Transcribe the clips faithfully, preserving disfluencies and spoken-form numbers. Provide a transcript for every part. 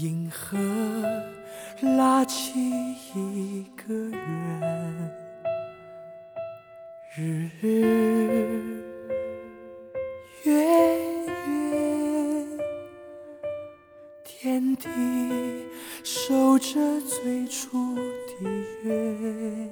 银河拉起一个圆，日日月月，天地守着最初的约。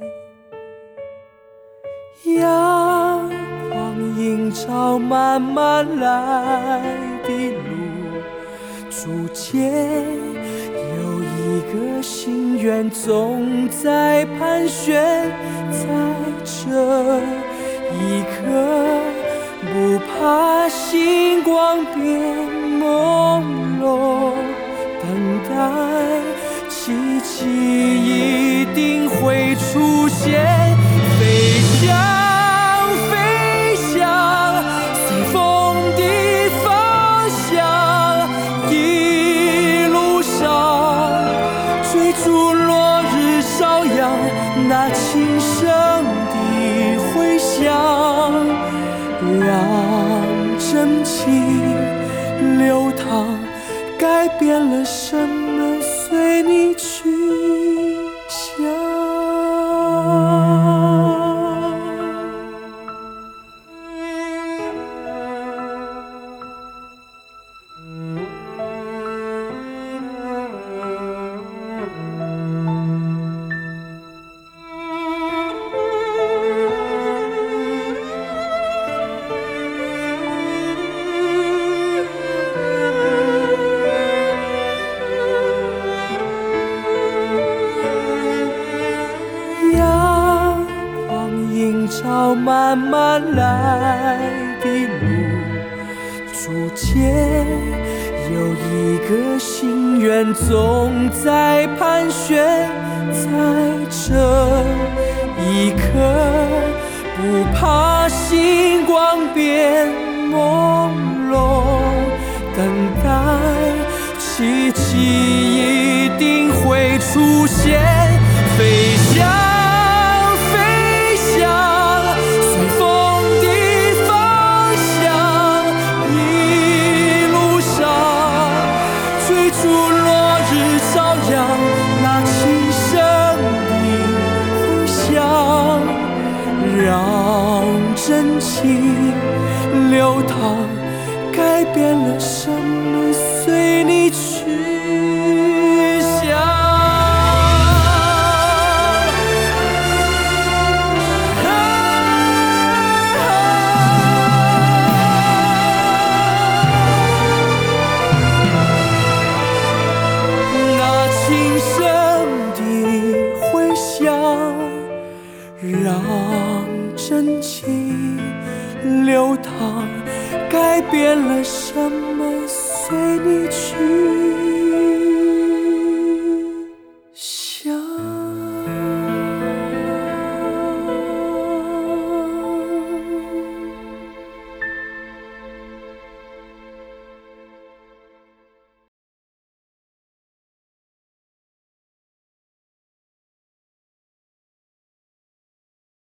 阳光映照慢慢来的路，逐渐有一个心愿总在盘旋，在这一刻不怕星光变朦胧，等待奇迹一定会出现。飞翔飞翔，随风的方向，一路上追逐落日朝阳那轻声的回响，让真情流淌，改变了什么，随你去想。照慢慢来的路，逐渐有一个心愿总在盘旋，在这一刻不怕星光变朦胧，等待奇迹一定会出现。飞翔飞翔，随风的方向，一路上追逐落日朝阳那轻声的回响，让真情流淌，改变了什么，随你去想。让真情流淌，改变了什么，随你去